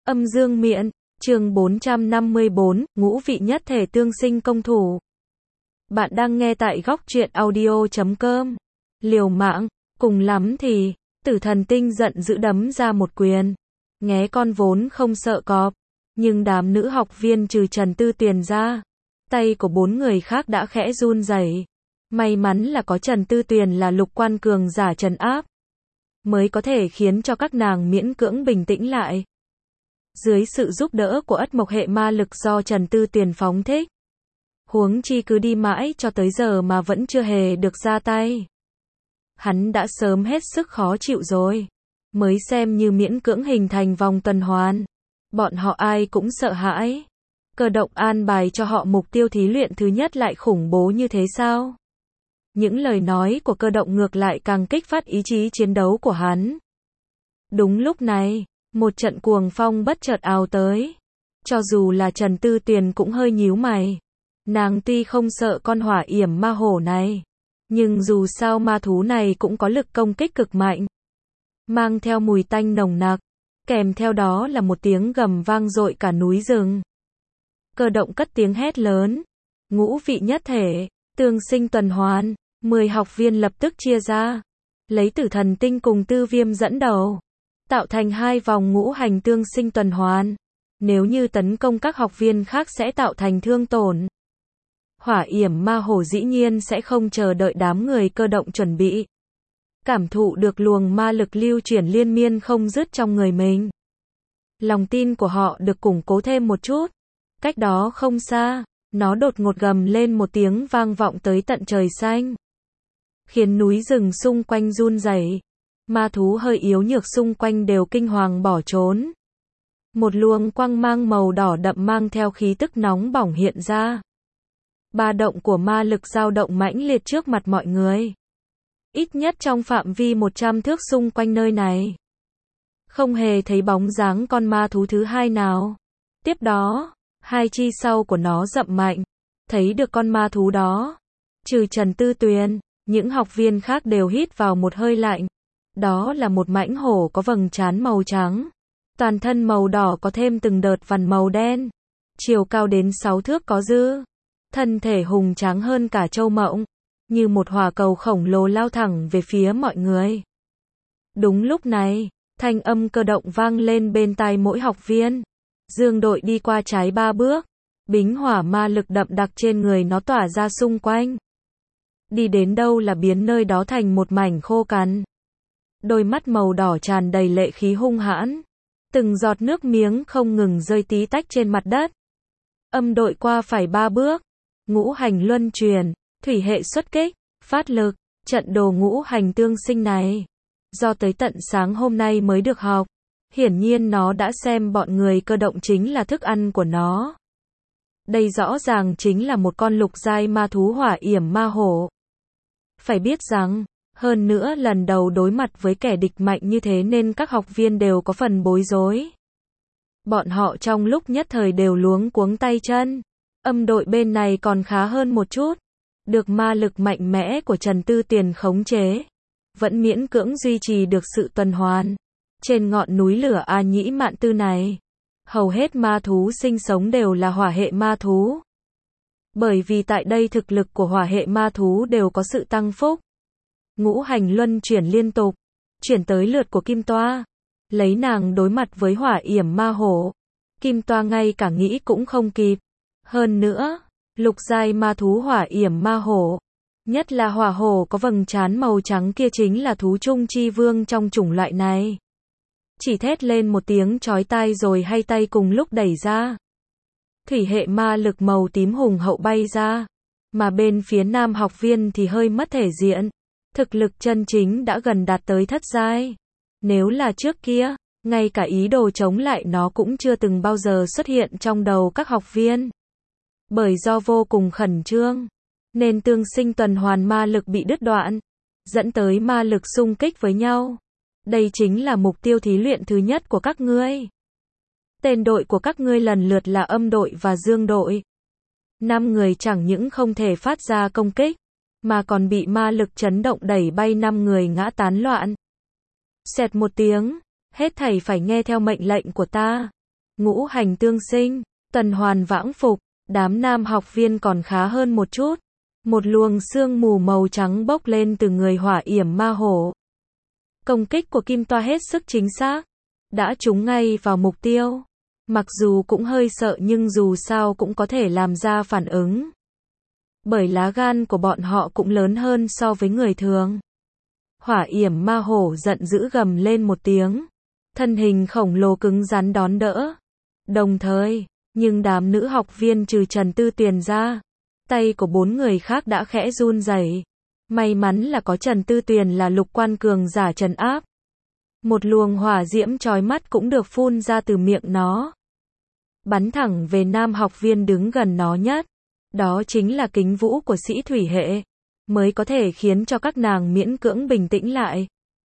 Âm dương miện, chương 454, ngũ vị nhất thể tương sinh công thủ. Bạn đang nghe tại góc truyện audio.com. Liều mạng, cùng lắm thì, Tử Thần Tinh giận dữ đấm ra một quyền. Nghé con vốn không sợ cọp, nhưng đám nữ học viên trừ Trần Tư Tuyền ra, tay của 4 người khác đã khẽ run rẩy. May mắn là có Trần Tư Tuyền là lục quan cường giả trấn áp, mới có thể khiến cho các nàng miễn cưỡng bình tĩnh lại. Dưới sự giúp đỡ của ất mộc hệ ma lực do Trần Tư Tuyền phóng thích, huống chi cứ đi mãi cho tới giờ mà vẫn chưa hề được ra tay, hắn đã sớm hết sức khó chịu rồi. Mới xem như miễn cưỡng hình thành vòng tuần hoàn, bọn họ ai cũng sợ hãi. Cơ động an bài cho họ mục tiêu thí luyện thứ nhất lại khủng bố như thế sao? Những lời nói của cơ động ngược lại càng kích phát ý chí chiến đấu của hắn. Đúng lúc này, một trận cuồng phong bất chợt ào tới. Cho dù là Trần Tư Tuyền cũng hơi nhíu mày. Nàng tuy không sợ con hỏa yểm ma hổ này, nhưng dù sao ma thú này cũng có lực công kích cực mạnh, mang theo mùi tanh nồng nặc, kèm theo đó là một tiếng gầm vang dội cả núi rừng. Cơ động cất tiếng hét lớn, ngũ vị nhất thể, tương sinh tuần hoàn. 10 học viên lập tức chia ra, lấy Tử Thần Tinh cùng Tư Viêm dẫn đầu, tạo thành 2 vòng ngũ hành tương sinh tuần hoàn. Nếu như tấn công các học viên khác sẽ tạo thành thương tổn. Hỏa yểm ma hổ dĩ nhiên sẽ không chờ đợi đám người cơ động chuẩn bị. Cảm thụ được luồng ma lực lưu chuyển liên miên không dứt trong người mình, lòng tin của họ được củng cố thêm một chút. Cách đó không xa, nó đột ngột gầm lên một tiếng vang vọng tới tận trời xanh, khiến núi rừng xung quanh run rẩy. Ma thú hơi yếu nhược xung quanh đều kinh hoàng bỏ trốn. Một luồng quang mang màu đỏ đậm mang theo khí tức nóng bỏng hiện ra. Ba động của ma lực dao động mãnh liệt trước mặt mọi người. Ít nhất trong phạm vi 100 thước xung quanh nơi này, không hề thấy bóng dáng con ma thú thứ hai nào. Tiếp đó, hai chi sau của nó dậm mạnh, thấy được con ma thú đó. Trừ Trần Tư Tuyền, những học viên khác đều hít vào một hơi lạnh. Đó là một mãnh hổ có vầng trán màu trắng, toàn thân màu đỏ có thêm từng đợt vằn màu đen, chiều cao đến 6 thước có dư, thân thể hùng tráng hơn cả châu mộng, như một hỏa cầu khổng lồ lao thẳng về phía mọi người. Đúng lúc này, thanh âm cơ động vang lên bên tai mỗi học viên. Dương đội đi qua trái 3 bước, bính hỏa ma lực đậm đặc trên người nó tỏa ra xung quanh. Đi đến đâu là biến nơi đó thành một mảnh khô cằn. Đôi mắt màu đỏ tràn đầy lệ khí hung hãn, từng giọt nước miếng không ngừng rơi tí tách trên mặt đất. Âm đội qua phải 3 bước, ngũ hành luân truyền, thủy hệ xuất kích, phát lực, trận đồ ngũ hành tương sinh này, do tới tận sáng hôm nay mới được học. Hiển nhiên nó đã xem bọn người cơ động chính là thức ăn của nó. Đây rõ ràng chính là một con lục giai ma thú hỏa yểm ma hổ. Phải biết rằng, hơn nữa lần đầu đối mặt với kẻ địch mạnh như thế nên các học viên đều có phần bối rối. Bọn họ trong lúc nhất thời đều luống cuống tay chân. Âm đội bên này còn khá hơn một chút, được ma lực mạnh mẽ của Trần Tư Tuyền khống chế, vẫn miễn cưỡng duy trì được sự tuần hoàn. Trên ngọn núi lửa A Nhĩ Mạn Tư này, hầu hết ma thú sinh sống đều là hỏa hệ ma thú. Bởi vì tại đây thực lực của hỏa hệ ma thú đều có sự tăng phúc. Ngũ hành luân chuyển liên tục, chuyển tới lượt của Kim Toa. Lấy nàng đối mặt với hỏa yểm ma hổ, Kim Toa ngay cả nghĩ cũng không kịp. Hơn nữa, lục giai ma thú hỏa yểm ma hổ, nhất là hỏa hổ có vầng trán màu trắng kia chính là thú trung chi vương trong chủng loại này. Chỉ thét lên một tiếng chói tai rồi hai tay cùng lúc đẩy ra. Thủy hệ ma lực màu tím hùng hậu bay ra, mà bên phía nam học viên thì hơi mất thể diện. Thực lực chân chính đã gần đạt tới thất giai. Nếu là trước kia, ngay cả ý đồ chống lại nó cũng chưa từng bao giờ xuất hiện trong đầu các học viên. Bởi do vô cùng khẩn trương, nên tương sinh tuần hoàn ma lực bị đứt đoạn, dẫn tới ma lực xung kích với nhau. Đây chính là mục tiêu thí luyện thứ nhất của các ngươi. Tên đội của các ngươi lần lượt là âm đội và dương đội. 5 người chẳng những không thể phát ra công kích, mà còn bị ma lực chấn động đẩy bay 5 người ngã tán loạn. Xẹt một tiếng, hết thảy phải nghe theo mệnh lệnh của ta. ngũ hành tương sinh, tuần hoàn vãng phục, đám nam học viên còn khá hơn một chút. Một luồng sương mù màu trắng bốc lên từ người hỏa yểm ma hổ. Công kích của Kim Toa hết sức chính xác, đã trúng ngay vào mục tiêu. Mặc dù cũng hơi sợ nhưng dù sao cũng có thể làm ra phản ứng. Bởi lá gan của bọn họ cũng lớn hơn so với người thường. Hỏa yểm ma hổ giận dữ gầm lên một tiếng. Thân hình khổng lồ cứng rắn đón đỡ. Đồng thời, nhưng đám nữ học viên trừ Trần Tư Tuyền ra, tay của 4 người khác đã khẽ run rẩy. May mắn là có Trần Tư Tuyền là lục quan cường giả trấn áp. Một luồng hỏa diễm chói mắt cũng được phun ra từ miệng nó. Bắn thẳng về nam học viên đứng gần nó nhất. Đó chính là kính vũ của sĩ thủy hệ. Mới có thể khiến cho các nàng miễn cưỡng bình tĩnh lại.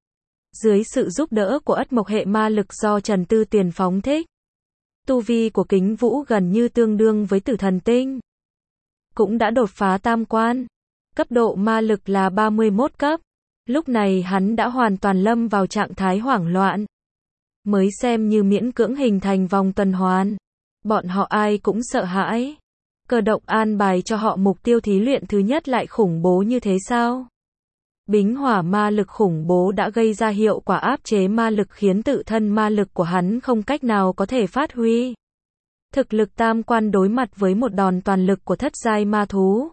Dưới sự giúp đỡ của ất mộc hệ ma lực do Trần Tư Tuyền phóng thích, tu vi của kính vũ gần như tương đương với tử thần tinh. Cũng đã đột phá tam quan. Cấp độ ma lực là 31 cấp. Lúc này hắn đã hoàn toàn lâm vào trạng thái hoảng loạn. Mới xem như miễn cưỡng hình thành vòng tuần hoàn. Bọn họ ai cũng sợ hãi. Cơ động an bài cho họ mục tiêu thí luyện thứ nhất lại khủng bố như thế sao? Bính hỏa ma lực khủng bố đã gây ra hiệu quả áp chế ma lực khiến tự thân ma lực của hắn không cách nào có thể phát huy. Thực lực tam quan đối mặt với một đòn toàn lực của thất giai ma thú.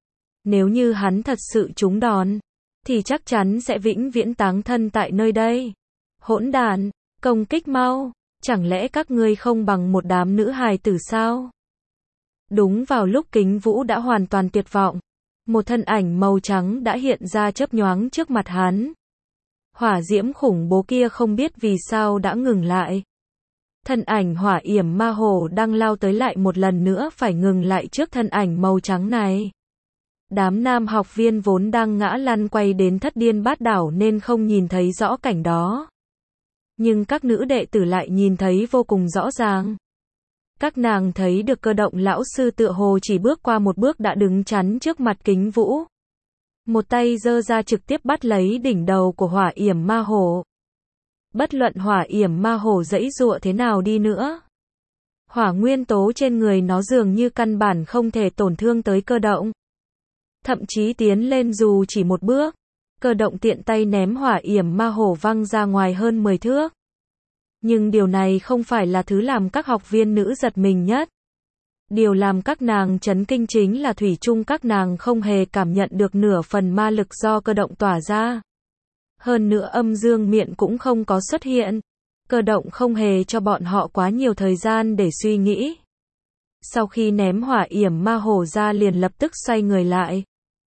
Nếu như hắn thật sự trúng đòn, thì chắc chắn sẽ vĩnh viễn táng thân tại nơi đây. Hỗn đản, công kích mau, chẳng lẽ các ngươi không bằng một đám nữ hài tử sao? Đúng vào lúc kính vũ đã hoàn toàn tuyệt vọng, một thân ảnh màu trắng đã hiện ra chớp nhoáng trước mặt hắn. Hỏa diễm khủng bố kia không biết vì sao đã ngừng lại. Thân ảnh hỏa yểm ma hổ đang lao tới lại một lần nữa phải ngừng lại trước thân ảnh màu trắng này. Đám nam học viên vốn đang ngã lăn quay đến thất điên bát đảo nên không nhìn thấy rõ cảnh đó. Nhưng các nữ đệ tử lại nhìn thấy vô cùng rõ ràng. Các nàng thấy được cơ động lão sư tựa hồ chỉ bước qua một bước đã đứng chắn trước mặt kính vũ. Một tay giơ ra trực tiếp bắt lấy đỉnh đầu của hỏa yểm ma hổ. Bất luận hỏa yểm ma hổ giãy giụa thế nào đi nữa, hỏa nguyên tố trên người nó dường như căn bản không thể tổn thương tới cơ động. Thậm chí tiến lên dù chỉ một bước, cơ động tiện tay ném hỏa yểm ma hổ văng ra ngoài hơn 10 thước. Nhưng điều này không phải là thứ làm các học viên nữ giật mình nhất. Điều làm các nàng chấn kinh chính là thủy chung các nàng không hề cảm nhận được nửa phần ma lực do cơ động tỏa ra. Hơn nữa âm dương miệng cũng không có xuất hiện. Cơ động không hề cho bọn họ quá nhiều thời gian để suy nghĩ. Sau khi ném hỏa yểm ma hổ ra liền lập tức xoay người lại.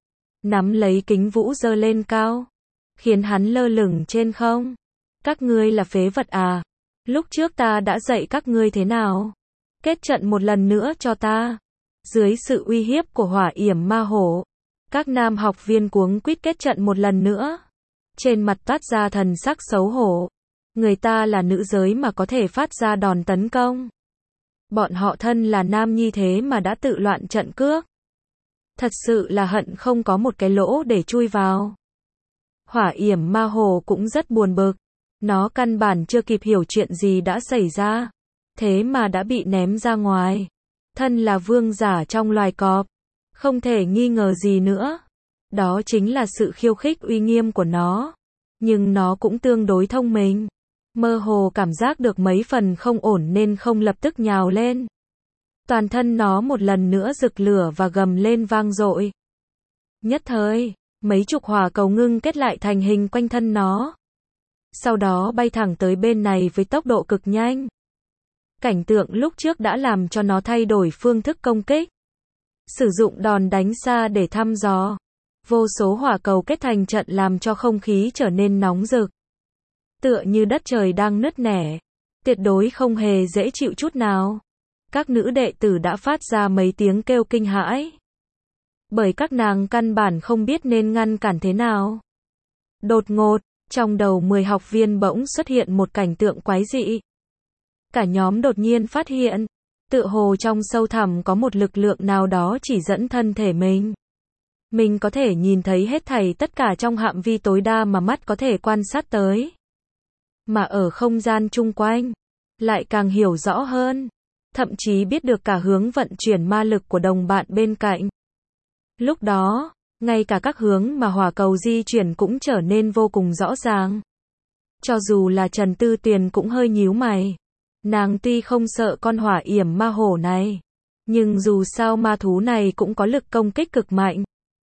Nắm lấy kính vũ giơ lên cao. Khiến hắn lơ lửng trên không. Các ngươi là phế vật à? Lúc trước ta đã dạy các ngươi thế nào? Kết trận một lần nữa cho ta. Dưới sự uy hiếp của hỏa yểm ma hổ, các nam học viên cuống quýt kết trận một lần nữa. Trên mặt toát ra thần sắc xấu hổ. Người ta là nữ giới mà có thể phát ra đòn tấn công. Bọn họ thân là nam nhi thế mà đã tự loạn trận cước. Thật sự là hận không có một cái lỗ để chui vào. Hỏa yểm ma hổ cũng rất buồn bực. Nó căn bản chưa kịp hiểu chuyện gì đã xảy ra. Thế mà đã bị ném ra ngoài. Thân là vương giả trong loài cọp. Không thể nghi ngờ gì nữa. Đó chính là sự khiêu khích uy nghiêm của nó. Nhưng nó cũng tương đối thông minh. Mơ hồ cảm giác được mấy phần không ổn nên không lập tức nhào lên. Toàn thân nó một lần nữa rực lửa và gầm lên vang dội. Nhất thời, mấy chục hỏa cầu ngưng kết lại thành hình quanh thân nó. Sau đó bay thẳng tới bên này với tốc độ cực nhanh. Cảnh tượng lúc trước đã làm cho nó thay đổi phương thức công kích. Sử dụng đòn đánh xa để thăm dò. Vô số hỏa cầu kết thành trận làm cho không khí trở nên nóng rực. Tựa như đất trời đang nứt nẻ. Tuyệt đối không hề dễ chịu chút nào. Các nữ đệ tử đã phát ra mấy tiếng kêu kinh hãi. Bởi các nàng căn bản không biết nên ngăn cản thế nào. Đột ngột, trong đầu 10 học viên bỗng xuất hiện một cảnh tượng quái dị. Cả nhóm đột nhiên phát hiện, tựa hồ trong sâu thẳm có một lực lượng nào đó chỉ dẫn thân thể mình. Mình có thể nhìn thấy hết thảy tất cả trong phạm vi tối đa mà mắt có thể quan sát tới. Mà ở không gian chung quanh, lại càng hiểu rõ hơn, thậm chí biết được cả hướng vận chuyển ma lực của đồng bạn bên cạnh. Lúc đó, ngay cả các hướng mà hỏa cầu di chuyển cũng trở nên vô cùng rõ ràng. Cho dù là Trần Tư Tuyền cũng hơi nhíu mày. Nàng tuy không sợ con hỏa yểm ma hổ này, nhưng dù sao ma thú này cũng có lực công kích cực mạnh.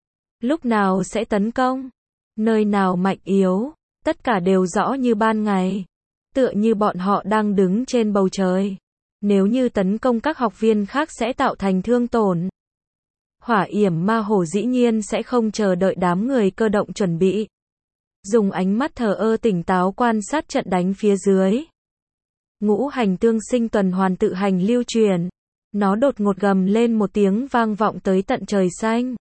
Lúc nào sẽ tấn công, nơi nào mạnh yếu, tất cả đều rõ như ban ngày. Tựa như bọn họ đang đứng trên bầu trời. Nếu như tấn công các học viên khác sẽ tạo thành thương tổn. Hỏa yểm ma hổ dĩ nhiên sẽ không chờ đợi đám người cơ động chuẩn bị. Dùng ánh mắt thờ ơ tỉnh táo quan sát trận đánh phía dưới. Ngũ hành tương sinh tuần hoàn tự hành lưu truyền. Nó đột ngột gầm lên một tiếng vang vọng tới tận trời xanh.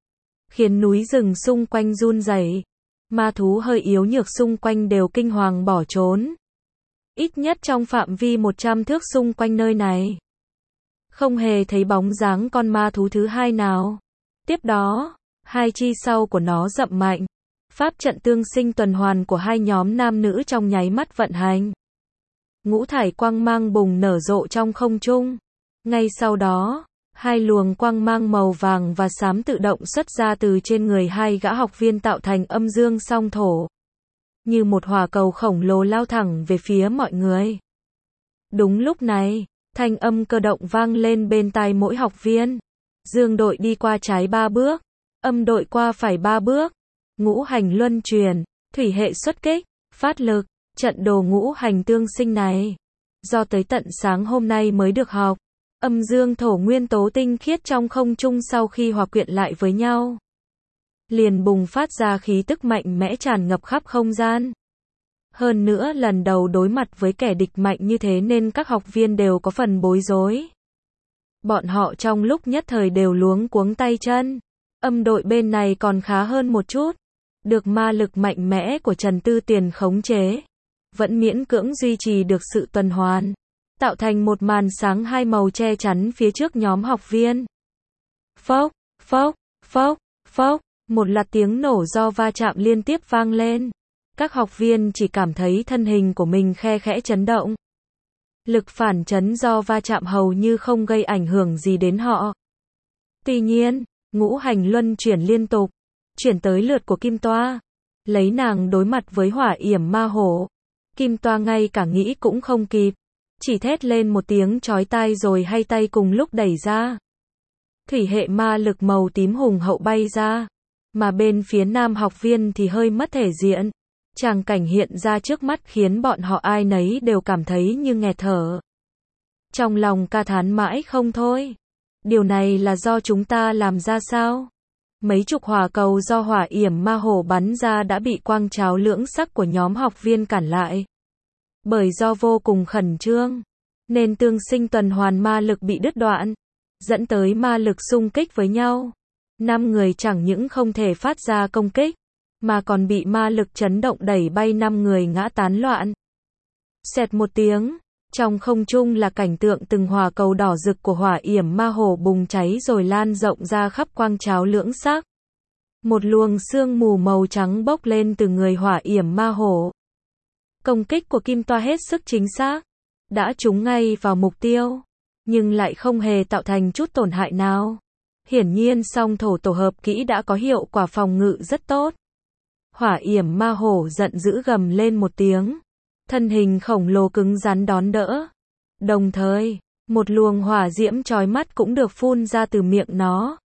Khiến núi rừng xung quanh run rẩy. Ma thú hơi yếu nhược xung quanh đều kinh hoàng bỏ trốn. Ít nhất trong phạm vi 100 thước xung quanh nơi này. Không hề thấy bóng dáng con ma thú thứ hai nào. Tiếp đó, hai chi sau của nó dậm mạnh. Pháp trận tương sinh tuần hoàn của hai nhóm nam nữ trong nháy mắt vận hành. Ngũ thải quang mang bùng nở rộ trong không trung. Ngay sau đó, hai luồng quang mang màu vàng và xám tự động xuất ra từ trên người hai gã học viên tạo thành âm dương song thổ. Như một hỏa cầu khổng lồ lao thẳng về phía mọi người. Đúng lúc này, thanh âm cơ động vang lên bên tai mỗi học viên. Dương đội đi qua trái 3 bước, âm đội qua phải 3 bước. Ngũ hành luân chuyển, thủy hệ xuất kích, phát lực, trận đồ ngũ hành tương sinh này. Do tới tận sáng hôm nay mới được học, âm dương thổ nguyên tố tinh khiết trong không trung sau khi hòa quyện lại với nhau. Liền bùng phát ra khí tức mạnh mẽ tràn ngập khắp không gian. Hơn nữa lần đầu đối mặt với kẻ địch mạnh như thế nên các học viên đều có phần bối rối. Bọn họ trong lúc nhất thời đều luống cuống tay chân. Âm đội bên này còn khá hơn một chút. Được ma lực mạnh mẽ của Trần Tư Tuyền khống chế. Vẫn miễn cưỡng duy trì được sự tuần hoàn. Tạo thành một màn sáng hai màu che chắn phía trước nhóm học viên. Phốc, phốc, phốc, phốc. Một loạt tiếng nổ do va chạm liên tiếp vang lên. Các học viên chỉ cảm thấy thân hình của mình khe khẽ chấn động. Lực phản chấn do va chạm hầu như không gây ảnh hưởng gì đến họ. Tuy nhiên, ngũ hành luân chuyển liên tục, chuyển tới lượt của Kim Toa. Lấy nàng đối mặt với hỏa yểm ma hổ. Kim Toa ngay cả nghĩ cũng không kịp. Chỉ thét lên một tiếng chói tai rồi hai tay cùng lúc đẩy ra. Thủy hệ ma lực màu tím hùng hậu bay ra. Mà bên phía nam học viên thì hơi mất thể diện. Tràng cảnh hiện ra trước mắt khiến bọn họ ai nấy đều cảm thấy như nghẹt thở. Trong lòng ca thán mãi không thôi. Điều này là do chúng ta làm ra sao? Mấy chục hỏa cầu do hỏa yểm ma hổ bắn ra đã bị quang tráo lưỡng sắc của nhóm học viên cản lại. Bởi do vô cùng khẩn trương, nên tương sinh tuần hoàn ma lực bị đứt đoạn, dẫn tới ma lực xung kích với nhau. 5 người chẳng những không thể phát ra công kích, mà còn bị ma lực chấn động đẩy bay 5 người ngã tán loạn. Xẹt một tiếng, trong không trung là cảnh tượng từng hỏa cầu đỏ rực của hỏa yểm ma hổ bùng cháy rồi lan rộng ra khắp quang tráo lưỡng sắc. Một luồng sương mù màu trắng bốc lên từ người hỏa yểm ma hổ. Công kích của Kim Toa hết sức chính xác, đã trúng ngay vào mục tiêu, nhưng lại không hề tạo thành chút tổn hại nào. Hiển nhiên song thổ tổ hợp kỹ đã có hiệu quả phòng ngự rất tốt. Hỏa yểm ma hổ giận dữ gầm lên một tiếng. Thân hình khổng lồ cứng rắn đón đỡ. Đồng thời, một luồng hỏa diễm chói mắt cũng được phun ra từ miệng nó.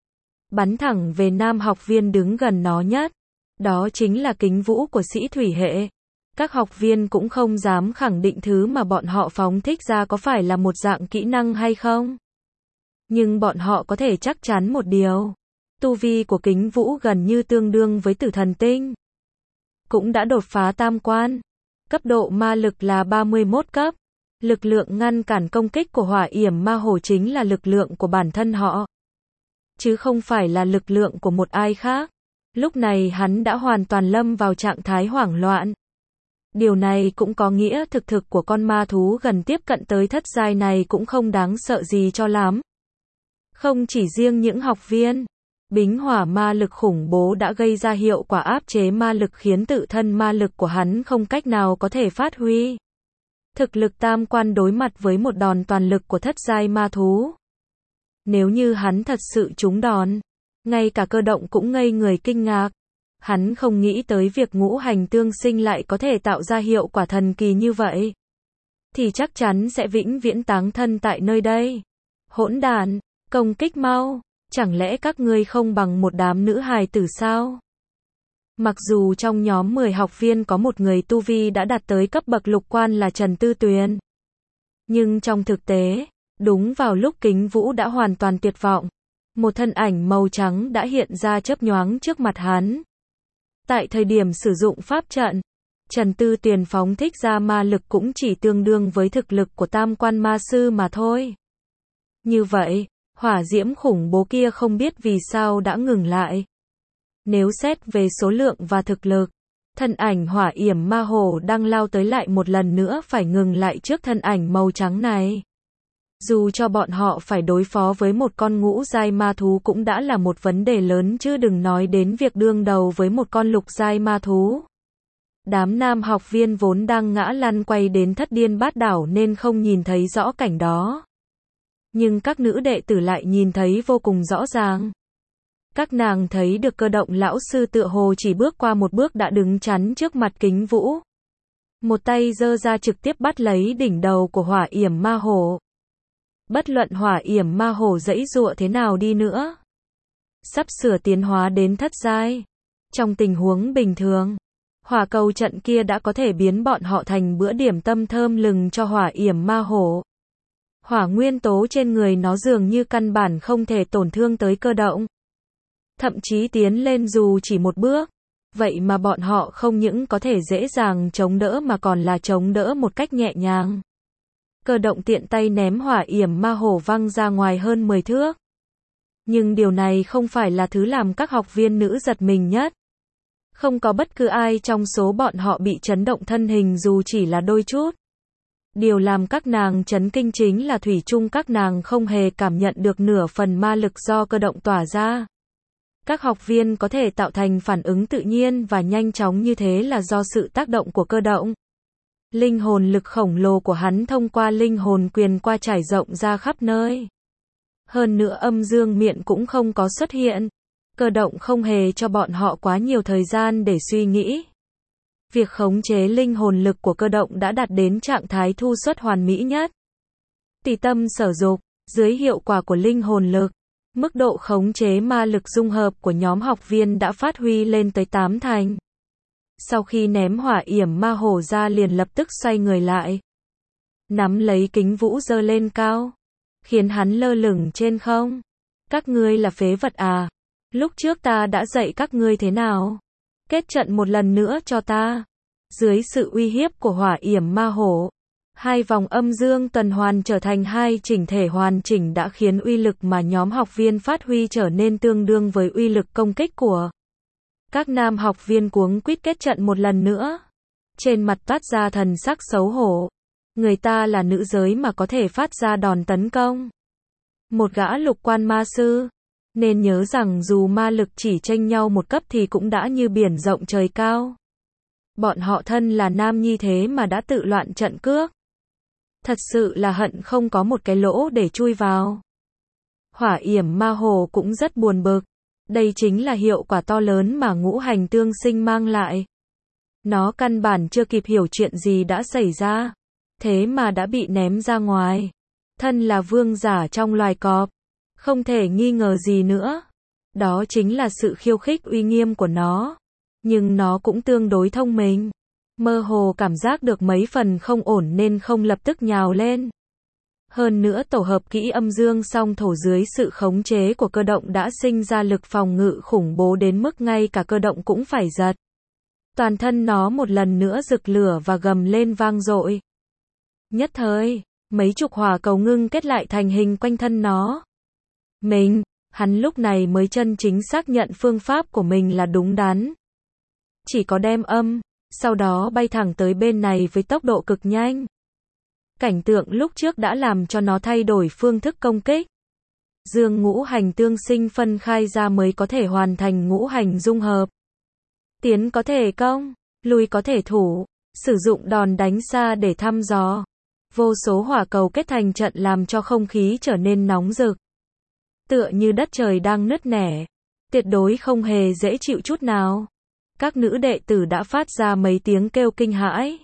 Bắn thẳng về nam học viên đứng gần nó nhất. Đó chính là kính vũ của sĩ thủy hệ. Các học viên cũng không dám khẳng định thứ mà bọn họ phóng thích ra có phải là một dạng kỹ năng hay không. Nhưng bọn họ có thể chắc chắn một điều. Tu vi của kính vũ gần như tương đương với tử thần tinh. Cũng đã đột phá tam quan. Cấp độ ma lực là 31 cấp. Lực lượng ngăn cản công kích của hỏa yểm ma hổ chính là lực lượng của bản thân họ. Chứ không phải là lực lượng của một ai khác. Lúc này hắn đã hoàn toàn lâm vào trạng thái hoảng loạn. Điều này cũng có nghĩa thực của con ma thú gần tiếp cận tới thất giai này cũng không đáng sợ gì cho lắm. Không chỉ riêng những học viên, bính hỏa ma lực khủng bố đã gây ra hiệu quả áp chế ma lực khiến tự thân ma lực của hắn không cách nào có thể phát huy. Thực lực tam quan đối mặt với một đòn toàn lực của thất giai ma thú. Nếu như hắn thật sự trúng đòn, ngay cả Cơ Động cũng ngây người kinh ngạc. Hắn không nghĩ tới việc ngũ hành tương sinh lại có thể tạo ra hiệu quả thần kỳ như vậy. Thì chắc chắn sẽ vĩnh viễn táng thân tại nơi đây. Hỗn đản, công kích mau, chẳng lẽ các ngươi không bằng một đám nữ hài tử sao? Mặc dù trong nhóm 10 học viên có một người tu vi đã đạt tới cấp bậc lục quan là Trần Tư Tuyền. Nhưng trong thực tế, đúng vào lúc Kính Vũ đã hoàn toàn tuyệt vọng, một thân ảnh màu trắng đã hiện ra chớp nhoáng trước mặt hắn. Tại thời điểm sử dụng pháp trận, Trần Tư Tuyền phóng thích ra ma lực cũng chỉ tương đương với thực lực của tam quan ma sư mà thôi. Như vậy, hỏa diễm khủng bố kia không biết vì sao đã ngừng lại. Nếu xét về số lượng và thực lực, thân ảnh hỏa yểm ma hổ đang lao tới lại một lần nữa phải ngừng lại trước thân ảnh màu trắng này. Dù cho bọn họ phải đối phó với một con ngũ giai ma thú cũng đã là một vấn đề lớn chứ đừng nói đến việc đương đầu với một con lục giai ma thú. Đám nam học viên vốn đang ngã lăn quay đến thất điên bát đảo nên không nhìn thấy rõ cảnh đó. Nhưng các nữ đệ tử lại nhìn thấy vô cùng rõ ràng. Các nàng thấy được Cơ Động lão sư tựa hồ chỉ bước qua một bước đã đứng chắn trước mặt Kính Vũ. Một tay giơ ra trực tiếp bắt lấy đỉnh đầu của hỏa yểm ma hổ. Bất luận hỏa yểm ma hổ giãy giụa thế nào đi nữa, sắp sửa tiến hóa đến thất giai. Trong tình huống bình thường, hỏa cầu trận kia đã có thể biến bọn họ thành bữa điểm tâm thơm lừng cho hỏa yểm ma hổ. Hỏa nguyên tố trên người nó dường như căn bản không thể tổn thương tới Cơ Động. Thậm chí tiến lên dù chỉ một bước. Vậy mà bọn họ không những có thể dễ dàng chống đỡ mà còn là chống đỡ một cách nhẹ nhàng. Cơ Động tiện tay ném hỏa yểm ma hổ văng ra ngoài hơn 10 thước. Nhưng điều này không phải là thứ làm các học viên nữ giật mình nhất. Không có bất cứ ai trong số bọn họ bị chấn động thân hình dù chỉ là đôi chút. Điều làm các nàng chấn kinh chính là thủy chung các nàng không hề cảm nhận được nửa phần ma lực do Cơ Động tỏa ra. Các học viên có thể tạo thành phản ứng tự nhiên và nhanh chóng như thế là do sự tác động của Cơ Động. Linh hồn lực khổng lồ của hắn thông qua linh hồn quyền qua trải rộng ra khắp nơi. Hơn nữa âm dương miện cũng không có xuất hiện. Cơ Động không hề cho bọn họ quá nhiều thời gian để suy nghĩ. Việc khống chế linh hồn lực của Cơ Động đã đạt đến trạng thái thu suất hoàn mỹ nhất. Tùy tâm sở dục, dưới hiệu quả của linh hồn lực, mức độ khống chế ma lực dung hợp của nhóm học viên đã phát huy lên tới 8 thành. Sau khi ném hỏa yểm ma hổ ra liền lập tức xoay người lại. Nắm lấy Kính Vũ giơ lên cao, khiến hắn lơ lửng trên không. Các ngươi là phế vật à? Lúc trước ta đã dạy các ngươi thế nào? Kết trận một lần nữa cho ta. Dưới sự uy hiếp của hỏa yểm ma hổ, hai vòng âm dương tuần hoàn trở thành hai chỉnh thể hoàn chỉnh đã khiến uy lực mà nhóm học viên phát huy trở nên tương đương với uy lực công kích của các nam học viên cuống quýt kết trận một lần nữa. Trên mặt toát ra thần sắc xấu hổ. Người ta là nữ giới mà có thể phát ra đòn tấn công. Một gã lục quan ma sư. Nên nhớ rằng dù ma lực chỉ chênh nhau một cấp thì cũng đã như biển rộng trời cao. Bọn họ thân là nam nhi thế mà đã tự loạn trận cước. Thật sự là hận không có một cái lỗ để chui vào. Hỏa yểm ma hồ cũng rất buồn bực. Đây chính là hiệu quả to lớn mà ngũ hành tương sinh mang lại. Nó căn bản chưa kịp hiểu chuyện gì đã xảy ra. Thế mà đã bị ném ra ngoài. Thân là vương giả trong loài cọp. Không thể nghi ngờ gì nữa. Đó chính là sự khiêu khích uy nghiêm của nó. Nhưng nó cũng tương đối thông minh. Mơ hồ cảm giác được mấy phần không ổn nên không lập tức nhào lên. Hơn nữa tổ hợp kỹ âm dương song thổ dưới sự khống chế của Cơ Động đã sinh ra lực phòng ngự khủng bố đến mức ngay cả Cơ Động cũng phải giật. Toàn thân nó một lần nữa rực lửa và gầm lên vang dội. Nhất thời, mấy chục hỏa cầu ngưng kết lại thành hình quanh thân nó. Hắn lúc này mới chân chính xác nhận phương pháp của mình là đúng đắn. Chỉ có đem sau đó bay thẳng tới bên này với tốc độ cực nhanh. Cảnh tượng lúc trước đã làm cho nó thay đổi phương thức công kích. Dương ngũ hành tương sinh phân khai ra mới có thể hoàn thành ngũ hành dung hợp. Tiến có thể công, lui có thể thủ. Sử dụng đòn đánh xa để thăm dò. Vô số hỏa cầu kết thành trận làm cho không khí trở nên nóng rực. Tựa như đất trời đang nứt nẻ. Tuyệt đối không hề dễ chịu chút nào. Các nữ đệ tử đã phát ra mấy tiếng kêu kinh hãi.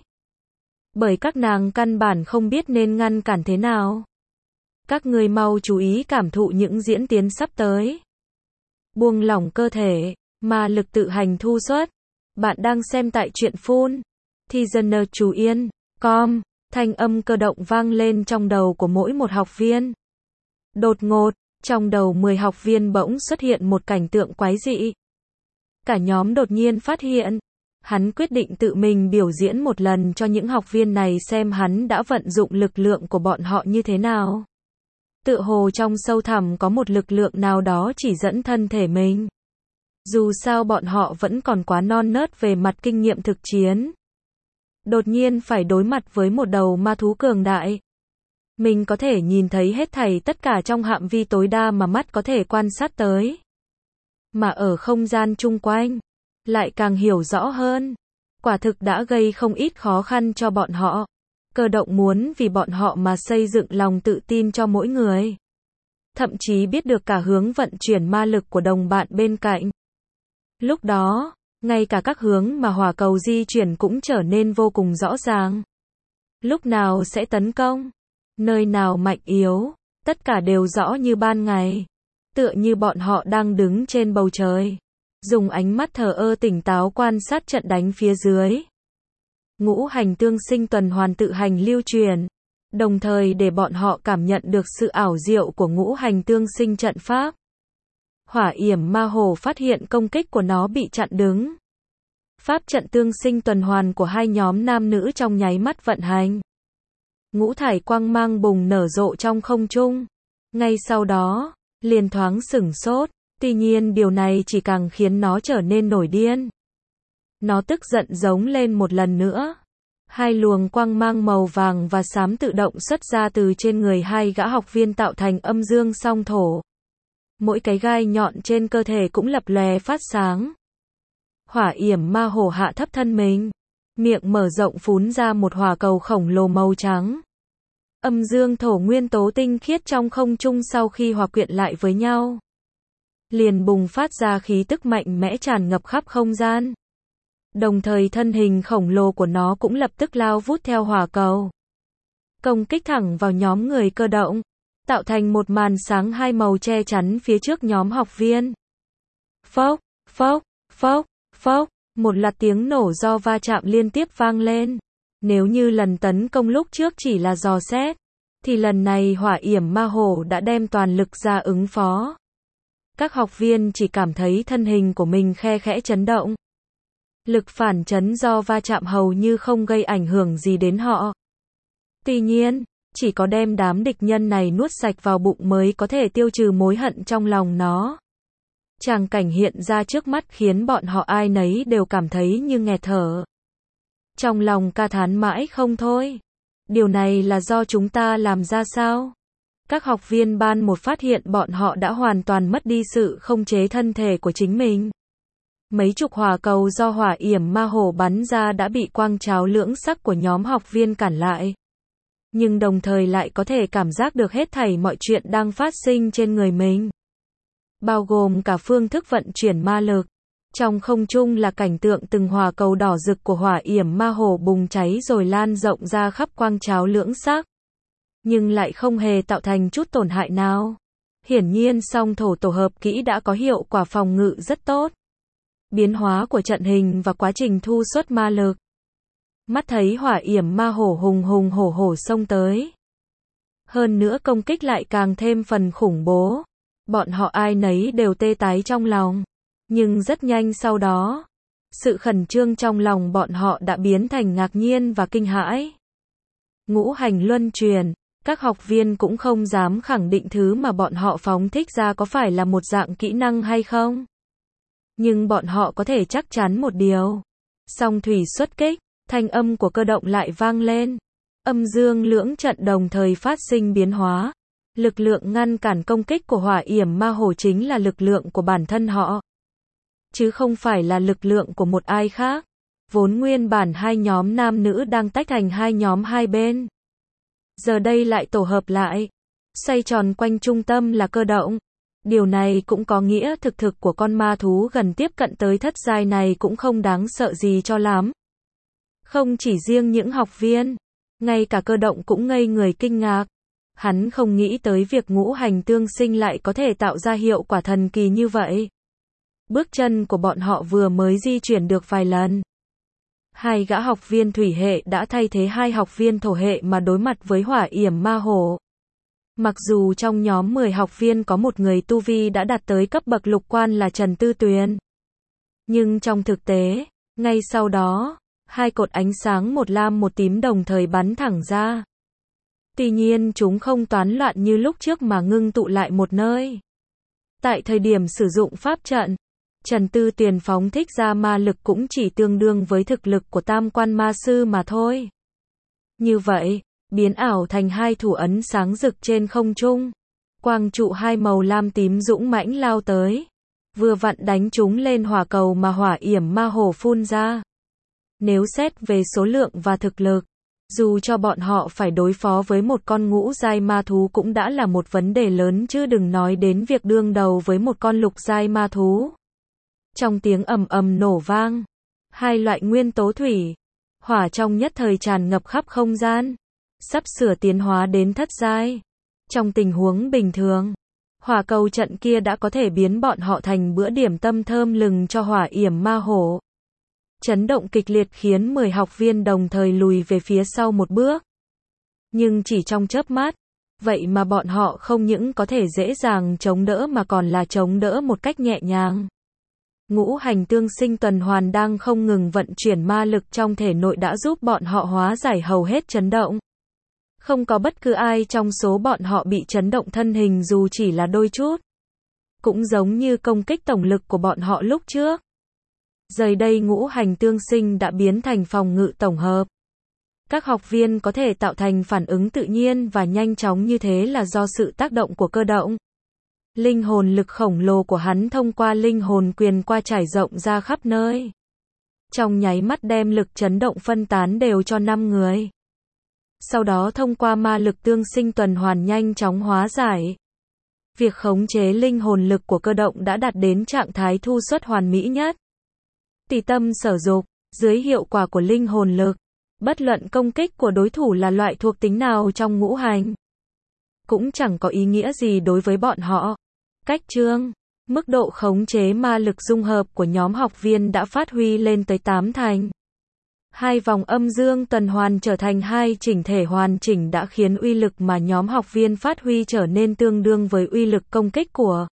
Bởi các nàng căn bản không biết nên ngăn cản thế nào. Các ngươi mau chú ý cảm thụ những diễn tiến sắp tới. Buông lỏng cơ thể, ma lực tự hành thu xuất. Bạn đang xem tại truyện phun. Thì dân chú yên, com, thanh âm cơ động vang lên trong đầu của mỗi một học viên. Đột ngột, trong đầu 10 học viên bỗng xuất hiện một cảnh tượng quái dị. Cả nhóm đột nhiên phát hiện. Hắn quyết định tự mình biểu diễn một lần cho những học viên này xem hắn đã vận dụng lực lượng của bọn họ như thế nào. Tựa hồ trong sâu thẳm có một lực lượng nào đó chỉ dẫn thân thể mình. Dù sao bọn họ vẫn còn quá non nớt về mặt kinh nghiệm thực chiến. Đột nhiên phải đối mặt với một đầu ma thú cường đại. Mình có thể nhìn thấy hết thảy tất cả trong phạm vi tối đa mà mắt có thể quan sát tới. Mà ở không gian chung quanh, lại càng hiểu rõ hơn. Quả thực đã gây không ít khó khăn cho bọn họ. Cơ động muốn vì bọn họ mà xây dựng lòng tự tin cho mỗi người. Thậm chí biết được cả hướng vận chuyển ma lực của đồng bạn bên cạnh. Lúc đó, ngay cả các hướng mà hỏa cầu di chuyển cũng trở nên vô cùng rõ ràng. Lúc nào sẽ tấn công, nơi nào mạnh yếu, tất cả đều rõ như ban ngày. Tựa như bọn họ đang đứng trên bầu trời, dùng ánh mắt thờ ơ tỉnh táo quan sát trận đánh phía dưới. Ngũ hành tương sinh tuần hoàn tự hành lưu truyền, đồng thời để bọn họ cảm nhận được sự ảo diệu của ngũ hành tương sinh trận pháp. Hỏa yểm ma hổ phát hiện công kích của nó bị chặn đứng. Pháp trận tương sinh tuần hoàn của hai nhóm nam nữ trong nháy mắt vận hành. Ngũ thải quang mang bùng nở rộ trong không trung. Ngay sau đó, liền thoáng sửng sốt, tuy nhiên điều này chỉ càng khiến nó trở nên nổi điên. Nó tức giận giống lên một lần nữa. Hai luồng quang mang màu vàng và xám tự động xuất ra từ trên người hai gã học viên tạo thành âm dương song thổ. Mỗi cái gai nhọn trên cơ thể cũng lập lòe phát sáng. Hỏa yểm ma hổ hạ thấp thân mình, miệng mở rộng phún ra một hỏa cầu khổng lồ màu trắng. Âm dương thổ nguyên tố tinh khiết trong không trung sau khi hòa quyện lại với nhau, liền bùng phát ra khí tức mạnh mẽ tràn ngập khắp không gian. Đồng thời thân hình khổng lồ của nó cũng lập tức lao vút theo hỏa cầu, công kích thẳng vào nhóm người cơ động, tạo thành một màn sáng hai màu che chắn phía trước nhóm học viên. Phốc, phốc, phốc, phốc, một loạt tiếng nổ do va chạm liên tiếp vang lên. Nếu như lần tấn công lúc trước chỉ là dò xét, thì lần này hỏa yểm ma hổ đã đem toàn lực ra ứng phó. Các học viên chỉ cảm thấy thân hình của mình khe khẽ chấn động. Lực phản chấn do va chạm hầu như không gây ảnh hưởng gì đến họ. Tuy nhiên, chỉ có đem đám địch nhân này nuốt sạch vào bụng mới có thể tiêu trừ mối hận trong lòng nó. Tràng cảnh hiện ra trước mắt khiến bọn họ ai nấy đều cảm thấy như nghẹt thở. Trong lòng ca thán mãi không thôi. Điều này là do chúng ta làm ra sao? Các học viên ban một phát hiện bọn họ đã hoàn toàn mất đi sự khống chế thân thể của chính mình. Mấy chục hỏa cầu do hỏa yểm ma hổ bắn ra đã bị quang tráo lưỡng sắc của nhóm học viên cản lại. Nhưng đồng thời lại có thể cảm giác được hết thảy mọi chuyện đang phát sinh trên người mình. Bao gồm cả phương thức vận chuyển ma lực. Trong không trung là cảnh tượng từng hỏa cầu đỏ rực của hỏa yểm ma hổ bùng cháy rồi lan rộng ra khắp quang tráo lưỡng sắc. Nhưng lại không hề tạo thành chút tổn hại nào. Hiển nhiên song thổ tổ hợp kỹ đã có hiệu quả phòng ngự rất tốt. Biến hóa của trận hình và quá trình thu xuất ma lực. Mắt thấy hỏa yểm ma hổ hùng hùng hổ hổ xông tới. Hơn nữa công kích lại càng thêm phần khủng bố. Bọn họ ai nấy đều tê tái trong lòng. Nhưng rất nhanh sau đó, sự khẩn trương trong lòng bọn họ đã biến thành ngạc nhiên và kinh hãi. Ngũ hành luân truyền, các học viên cũng không dám khẳng định thứ mà bọn họ phóng thích ra có phải là một dạng kỹ năng hay không. Nhưng bọn họ có thể chắc chắn một điều. Song thủy xuất kích, thanh âm của cơ động lại vang lên. Âm dương lưỡng trận đồng thời phát sinh biến hóa. Lực lượng ngăn cản công kích của hỏa yểm ma hổ chính là lực lượng của bản thân họ, chứ không phải là lực lượng của một ai khác. Vốn nguyên bản hai nhóm nam nữ đang tách thành hai nhóm hai bên. Giờ đây lại tổ hợp lại. Xoay tròn quanh trung tâm là cơ động. Điều này cũng có nghĩa thực của con ma thú gần tiếp cận tới thất giai này cũng không đáng sợ gì cho lắm. Không chỉ riêng những học viên, ngay cả cơ động cũng ngây người kinh ngạc. Hắn không nghĩ tới việc ngũ hành tương sinh lại có thể tạo ra hiệu quả thần kỳ như vậy. Bước chân của bọn họ vừa mới di chuyển được vài lần. Hai gã học viên thủy hệ đã thay thế hai học viên thổ hệ mà đối mặt với hỏa yểm ma hổ. Mặc dù trong nhóm 10 học viên có một người tu vi đã đạt tới cấp bậc lục quan là Trần Tư Tuyền. Nhưng trong thực tế, ngay sau đó, hai cột ánh sáng một lam một tím đồng thời bắn thẳng ra. Tuy nhiên chúng không toán loạn như lúc trước mà ngưng tụ lại một nơi. Tại thời điểm sử dụng pháp trận, Trần Tư Tuyền phóng thích ra ma lực cũng chỉ tương đương với thực lực của tam quan ma sư mà thôi. Như vậy, biến ảo thành hai thủ ấn sáng rực trên không trung. Quang trụ hai màu lam tím dũng mãnh lao tới. Vừa vặn đánh chúng lên hỏa cầu mà hỏa yểm ma hổ phun ra. Nếu xét về số lượng và thực lực, dù cho bọn họ phải đối phó với một con ngũ giai ma thú cũng đã là một vấn đề lớn chứ đừng nói đến việc đương đầu với một con lục giai ma thú. Trong tiếng ầm ầm nổ vang, hai loại nguyên tố thủy, hỏa trong nhất thời tràn ngập khắp không gian, sắp sửa tiến hóa đến thất giai. Trong tình huống bình thường, hỏa cầu trận kia đã có thể biến bọn họ thành bữa điểm tâm thơm lừng cho hỏa yểm ma hổ. Chấn động kịch liệt khiến 10 học viên đồng thời lùi về phía sau một bước. Nhưng chỉ trong chớp mắt, vậy mà bọn họ không những có thể dễ dàng chống đỡ mà còn là chống đỡ một cách nhẹ nhàng. Ngũ hành tương sinh tuần hoàn đang không ngừng vận chuyển ma lực trong thể nội đã giúp bọn họ hóa giải hầu hết chấn động. Không có bất cứ ai trong số bọn họ bị chấn động thân hình dù chỉ là đôi chút. Cũng giống như công kích tổng lực của bọn họ lúc trước. Giờ đây ngũ hành tương sinh đã biến thành phòng ngự tổng hợp. Các học viên có thể tạo thành phản ứng tự nhiên và nhanh chóng như thế là do sự tác động của cơ động. Linh hồn lực khổng lồ của hắn thông qua linh hồn quyền qua trải rộng ra khắp nơi. Trong nháy mắt đem lực chấn động phân tán đều cho 5 người. Sau đó thông qua ma lực tương sinh tuần hoàn nhanh chóng hóa giải. Việc khống chế linh hồn lực của cơ động đã đạt đến trạng thái thu suất hoàn mỹ nhất. Tùy tâm sở dục, dưới hiệu quả của linh hồn lực, bất luận công kích của đối thủ là loại thuộc tính nào trong ngũ hành, cũng chẳng có ý nghĩa gì đối với bọn họ. Cách chương, mức độ khống chế ma lực dung hợp của nhóm học viên đã phát huy lên tới 8 thành. Hai vòng âm dương tuần hoàn trở thành hai chỉnh thể hoàn chỉnh đã khiến uy lực mà nhóm học viên phát huy trở nên tương đương với uy lực công kích của